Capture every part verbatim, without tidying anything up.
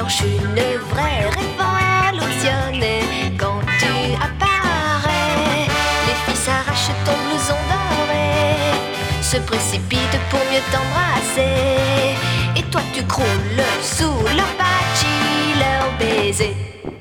déclenche une vraie révolution. Et quand tu apparais, les filles s'arrachent ton blouson doré, se précipitent pour mieux t'embrasser. Et toi tu croules sous leur patchy, leur baiser.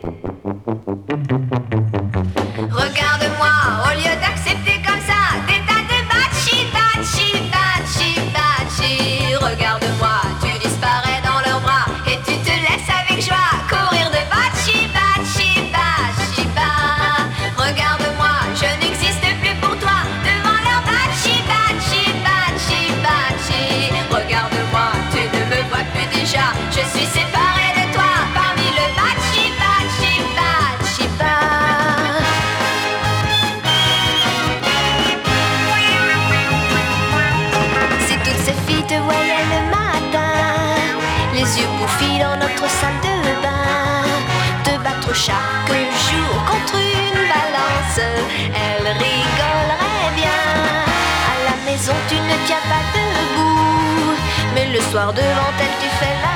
Regarde-moi, au lieu d'accepter comme ça des tas de bachi, bachi, bachi, bachi. Regarde-moi, tu disparais dans leurs bras et tu te laisses avec joie courir de bachi, bachi, bachi, ba. Regarde-moi, je n'existe plus pour toi devant leur bachi, bachi, bachi, bachi. Regarde-moi, tu ne me vois plus déjà, je suis séparée de toi parmi le bachi, bachi, bachi, ba. Si toutes ces filles te voyaient le matin, les yeux bouffis dans notre salle de bain, te battre chaque jour contre une balance, elles rigoleraient bien. À la maison tu ne tiens pas debout, mais le soir devant elles tu fais la